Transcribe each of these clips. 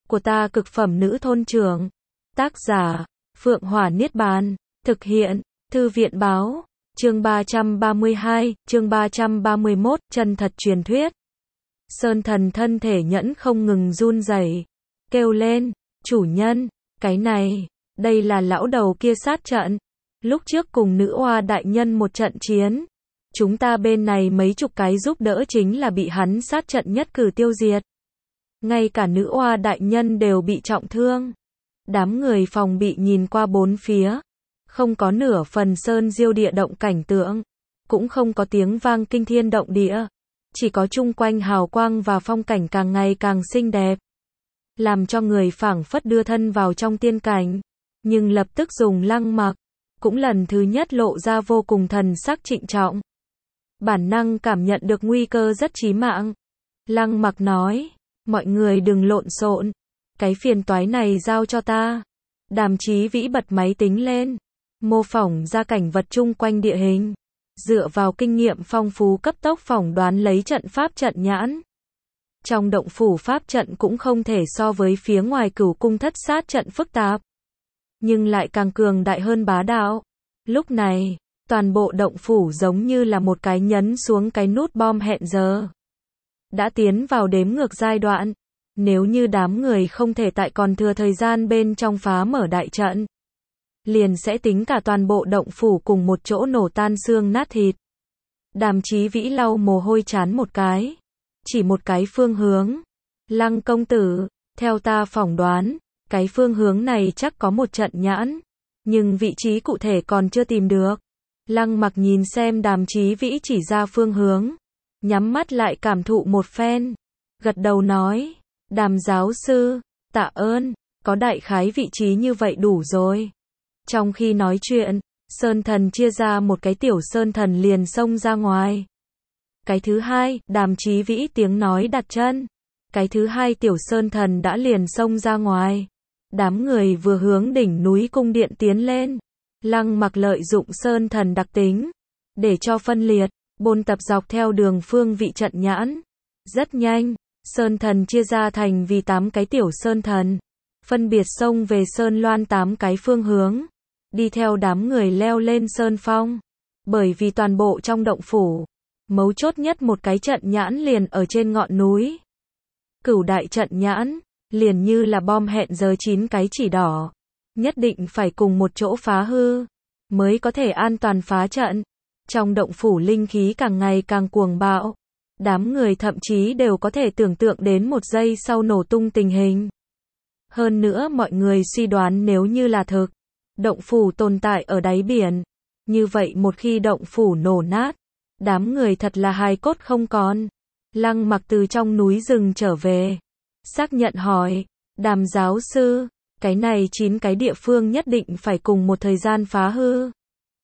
của ta cực phẩm nữ thôn trưởng. Tác giả, Phượng Hỏa Niết Bàn. Thực hiện, Thư viện báo. Chương 332, chương 331, chân thật truyền thuyết. Sơn thần thân thể nhẫn không ngừng run rẩy, kêu lên, chủ nhân, cái này, đây là lão đầu kia sát trận. Lúc trước cùng nữ oa đại nhân một trận chiến, chúng ta bên này mấy chục cái giúp đỡ chính là bị hắn sát trận nhất cử tiêu diệt. Ngay cả nữ oa đại nhân đều bị trọng thương. Đám người phòng bị nhìn qua bốn phía, không có nửa phần sơn diêu địa động cảnh tượng, cũng không có tiếng vang kinh thiên động địa, chỉ có chung quanh hào quang và phong cảnh càng ngày càng xinh đẹp, làm cho người phảng phất đưa thân vào trong tiên cảnh. Nhưng lập tức dùng Lăng Mặc, cũng lần thứ nhất lộ ra vô cùng thần sắc trịnh trọng. Bản năng cảm nhận được nguy cơ rất chí mạng. Lăng Mặc nói, mọi người đừng lộn xộn, cái phiền toái này giao cho ta. Đàm Chí Vĩ bật máy tính lên, mô phỏng ra cảnh vật chung quanh địa hình, dựa vào kinh nghiệm phong phú cấp tốc phỏng đoán lấy trận pháp trận nhãn. Trong động phủ pháp trận cũng không thể so với phía ngoài Cửu Cung Thất Sát trận phức tạp, nhưng lại càng cường đại hơn bá đạo. Lúc này, toàn bộ động phủ giống như là một cái nhấn xuống cái nút bom hẹn giờ. Đã tiến vào đếm ngược giai đoạn. Nếu như đám người không thể tại còn thừa thời gian bên trong phá mở đại trận, liền sẽ tính cả toàn bộ động phủ cùng một chỗ nổ tan xương nát thịt. Đàm Chí Vĩ lau mồ hôi chán một cái, chỉ một cái phương hướng. Lăng công tử, theo ta phỏng đoán, cái phương hướng này chắc có một trận nhãn, nhưng vị trí cụ thể còn chưa tìm được. Lăng Mặc nhìn xem Đàm Chí Vĩ chỉ ra phương hướng, nhắm mắt lại cảm thụ một phen, gật đầu nói, Đàm giáo sư, tạ ơn, có đại khái vị trí như vậy đủ rồi. Trong khi nói chuyện, Sơn Thần chia ra một cái tiểu Sơn Thần liền xông ra ngoài. Cái thứ hai, Đàm Chí Vĩ tiếng nói đặt chân. Cái thứ hai tiểu Sơn Thần đã liền xông ra ngoài. Đám người vừa hướng đỉnh núi cung điện tiến lên. Lăng Mặc lợi dụng Sơn Thần đặc tính, để cho phân liệt, bôn tập dọc theo đường phương vị trận nhãn. Rất nhanh, Sơn Thần chia ra thành vì 8 cái tiểu Sơn Thần, phân biệt xông về Sơn Loan 8 cái phương hướng, đi theo đám người leo lên Sơn Phong. Bởi vì toàn bộ trong động phủ, mấu chốt nhất một cái trận nhãn liền ở trên ngọn núi. Cửu đại trận nhãn, liền như là bom hẹn giờ 9 cái chỉ đỏ, nhất định phải cùng một chỗ phá hư, mới có thể an toàn phá trận. Trong động phủ linh khí càng ngày càng cuồng bạo. Đám người thậm chí đều có thể tưởng tượng đến một giây sau nổ tung tình hình. Hơn nữa mọi người suy đoán nếu như là thực, động phủ tồn tại ở đáy biển, như vậy một khi động phủ nổ nát, đám người thật là hài cốt không còn. Lăng Mặc từ trong núi rừng trở về, xác nhận hỏi, Đàm giáo sư, cái này 9 cái địa phương nhất định phải cùng một thời gian phá hư.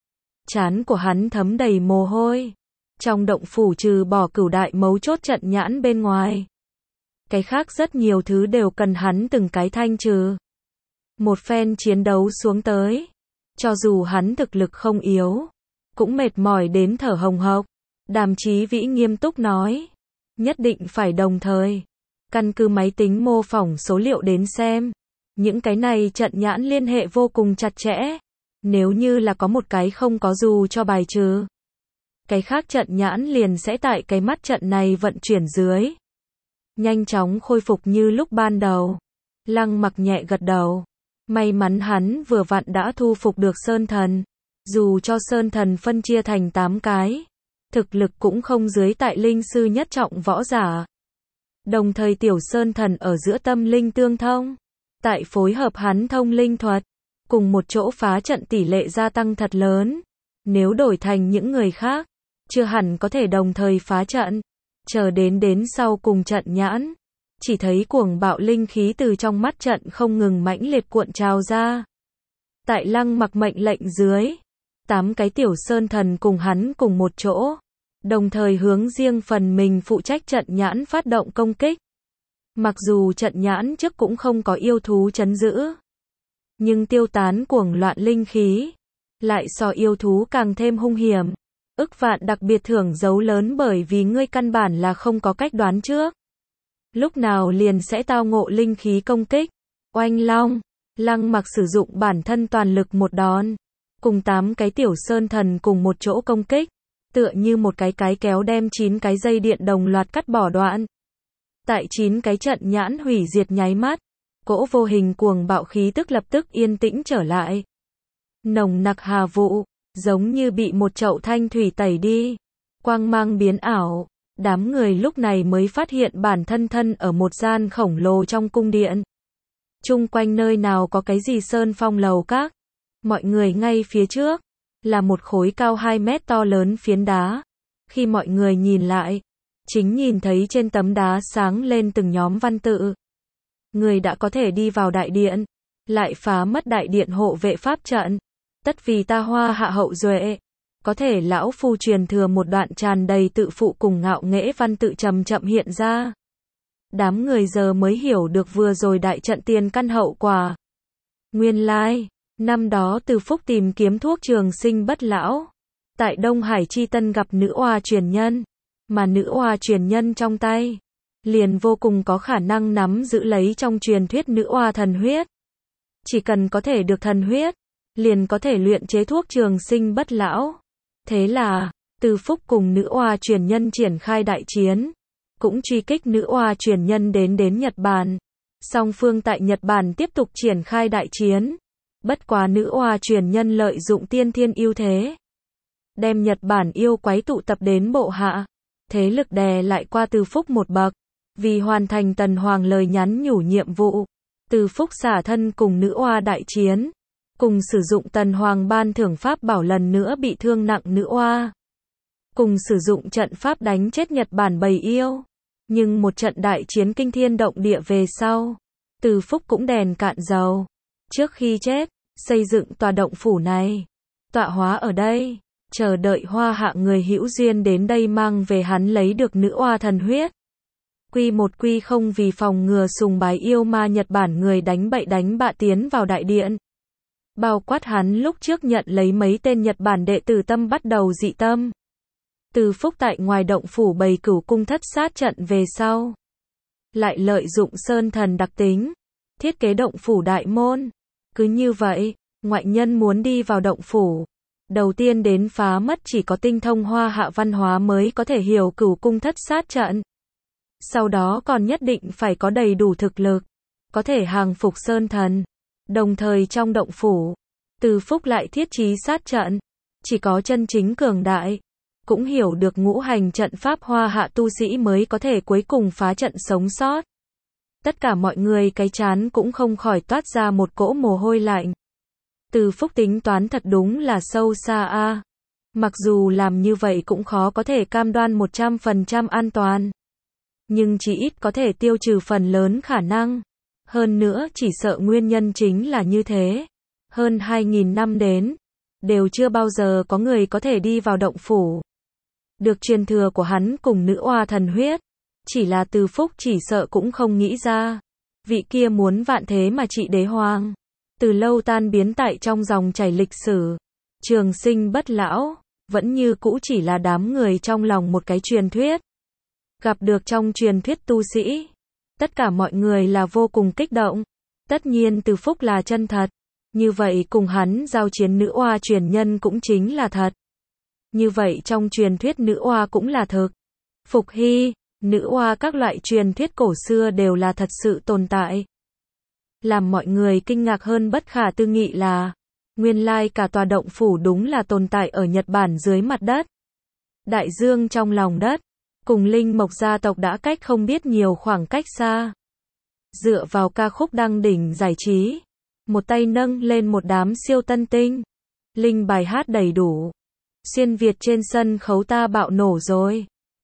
Trán của hắn thấm đầy mồ hôi. Trong động phủ trừ bỏ cửu đại mấu chốt trận nhãn bên ngoài, cái khác rất nhiều thứ đều cần hắn từng cái thanh trừ. Một phen chiến đấu xuống tới, cho dù hắn thực lực không yếu, cũng mệt mỏi đến thở hồng hộc. Đàm Chí Vĩ nghiêm túc nói, nhất định phải đồng thời, căn cứ máy tính mô phỏng số liệu đến xem, những cái này trận nhãn liên hệ vô cùng chặt chẽ. Nếu như là có một cái không có dù cho bài trừ, cái khác trận nhãn liền sẽ tại cái mắt trận này vận chuyển dưới, nhanh chóng khôi phục như lúc ban đầu. Lăng Mặc nhẹ gật đầu. May mắn hắn vừa vặn đã thu phục được Sơn Thần. Dù cho Sơn Thần phân chia thành 8 cái, thực lực cũng không dưới tại linh sư nhất trọng võ giả. Đồng thời tiểu Sơn Thần ở giữa tâm linh tương thông, tại phối hợp hắn thông linh thuật, cùng một chỗ phá trận tỷ lệ gia tăng thật lớn. Nếu đổi thành những người khác, chưa hẳn có thể đồng thời phá trận. Chờ đến sau cùng trận nhãn, chỉ thấy cuồng bạo linh khí từ trong mắt trận không ngừng mãnh liệt cuộn trào ra. Tại Lăng Mặc mệnh lệnh dưới, 8 cái tiểu Sơn Thần cùng hắn cùng một chỗ, đồng thời hướng riêng phần mình phụ trách trận nhãn phát động công kích. Mặc dù trận nhãn trước cũng không có yêu thú trấn giữ, nhưng tiêu tán cuồng loạn linh khí, lại so yêu thú càng thêm hung hiểm. Ức vạn đặc biệt thưởng dấu lớn bởi vì ngươi căn bản là không có cách đoán trước. lúc nào liền sẽ tao ngộ linh khí công kích. Oanh long, Lăng Mặc sử dụng bản thân toàn lực một đòn, cùng 8 cái tiểu sơn thần cùng một chỗ công kích, tựa như một cái kéo đem 9 cái dây điện đồng loạt cắt bỏ đoạn. Tại 9 cái trận nhãn hủy diệt nháy mắt, cỗ vô hình cuồng bạo khí tức lập tức yên tĩnh trở lại. Nồng nặc hà vụ, giống như bị một chậu thanh thủy tẩy đi, quang mang biến ảo, đám người lúc này mới phát hiện bản thân thân ở một gian khổng lồ trong cung điện. Chung quanh nơi nào có cái gì sơn phong lầu các, mọi người ngay phía trước, là một khối cao 2 mét to lớn phiến đá. Khi mọi người nhìn lại, chính nhìn thấy trên tấm đá sáng lên từng nhóm văn tự. Người đã có thể đi vào đại điện, lại phá mất đại điện hộ vệ pháp trận. Tất vì ta Hoa Hạ hậu duệ. Có thể lão phu truyền thừa một đoạn tràn đầy tự phụ cùng ngạo nghễ văn tự chậm chậm hiện ra. Đám người giờ mới hiểu được vừa rồi đại trận tiền căn hậu quả. Nguyên lai, năm đó Từ Phúc tìm kiếm thuốc trường sinh bất lão. Tại Đông Hải Chi Tân gặp nữ oa truyền nhân. Mà nữ oa truyền nhân trong tay, liền vô cùng có khả năng nắm giữ lấy trong truyền thuyết nữ oa thần huyết. Chỉ cần có thể được thần huyết, liền có thể luyện chế thuốc trường sinh bất lão. Thế là, Từ Phúc cùng nữ oa truyền nhân triển khai đại chiến, cũng truy kích nữ oa truyền nhân đến Nhật Bản. Song phương tại Nhật Bản tiếp tục triển khai đại chiến. Bất quá nữ oa truyền nhân lợi dụng tiên thiên ưu thế, đem Nhật Bản yêu quái tụ tập đến bộ hạ. Thế lực đè lại qua Từ Phúc một bậc. Vì hoàn thành Tần Hoàng lời nhắn nhủ nhiệm vụ, Từ Phúc xả thân cùng nữ oa đại chiến, cùng sử dụng Tần Hoàng ban thưởng pháp bảo lần nữa bị thương nặng nữ oa, cùng sử dụng trận pháp đánh chết Nhật Bản bầy yêu. Nhưng một trận đại chiến kinh thiên động địa về sau, Từ Phúc cũng đèn cạn dầu. Trước khi chết, xây dựng tòa động phủ này, tọa hóa ở đây, chờ đợi Hoa Hạ người hữu duyên đến đây mang về hắn lấy được nữ oa thần huyết. Quy một quy không vì phòng ngừa sùng bái yêu ma Nhật Bản người đánh bậy đánh bạ tiến vào đại điện. Bao quát hắn lúc trước nhận lấy mấy tên Nhật Bản đệ tử tâm bắt đầu dị tâm. Từ Phúc tại ngoài động phủ bày cửu cung thất sát trận về sau, lại lợi dụng sơn thần đặc tính, thiết kế động phủ đại môn. Cứ như vậy, ngoại nhân muốn đi vào động phủ, đầu tiên đến phá mất chỉ có tinh thông Hoa Hạ văn hóa mới có thể hiểu cửu cung thất sát trận. Sau đó còn nhất định phải có đầy đủ thực lực, có thể hàng phục sơn thần. Đồng thời trong động phủ, Từ Phúc lại thiết trí sát trận. Chỉ có chân chính cường đại, cũng hiểu được ngũ hành trận pháp Hoa Hạ tu sĩ mới có thể cuối cùng phá trận sống sót. Tất cả mọi người cái chán cũng không khỏi toát ra một cỗ mồ hôi lạnh. Từ Phúc tính toán thật đúng là sâu xa a. Mặc dù làm như vậy cũng khó có thể cam đoan 100% an toàn, nhưng chỉ ít có thể tiêu trừ phần lớn khả năng. Hơn nữa chỉ sợ nguyên nhân chính là như thế. Hơn 2.000 năm đến, đều chưa bao giờ có người có thể đi vào động phủ, được truyền thừa của hắn cùng nữ oa thần huyết. Chỉ là Từ Phúc chỉ sợ cũng không nghĩ ra, vị kia muốn vạn thế mà trị đế hoàng, từ lâu tan biến tại trong dòng chảy lịch sử. Trường sinh bất lão, vẫn như cũ chỉ là đám người trong lòng một cái truyền thuyết. Gặp được trong truyền thuyết tu sĩ, tất cả mọi người là vô cùng kích động. Tất nhiên Từ Phúc là chân thật, như vậy cùng hắn giao chiến nữ oa truyền nhân cũng chính là thật. Như vậy trong truyền thuyết nữ oa cũng là thực. Phục hy, nữ oa các loại truyền thuyết cổ xưa đều là thật sự tồn tại. Làm mọi người kinh ngạc hơn bất khả tư nghị là, nguyên lai cả tòa động phủ đúng là tồn tại ở Nhật Bản dưới mặt đất. Đại dương trong lòng đất, cùng Linh Mộc gia tộc đã cách không biết nhiều khoảng cách xa. Dựa vào ca khúc đăng đỉnh giải trí, một tay nâng lên một đám siêu tân tinh, linh bài hát đầy đủ. Xuyên Việt trên sân khấu ta bạo nổ rồi.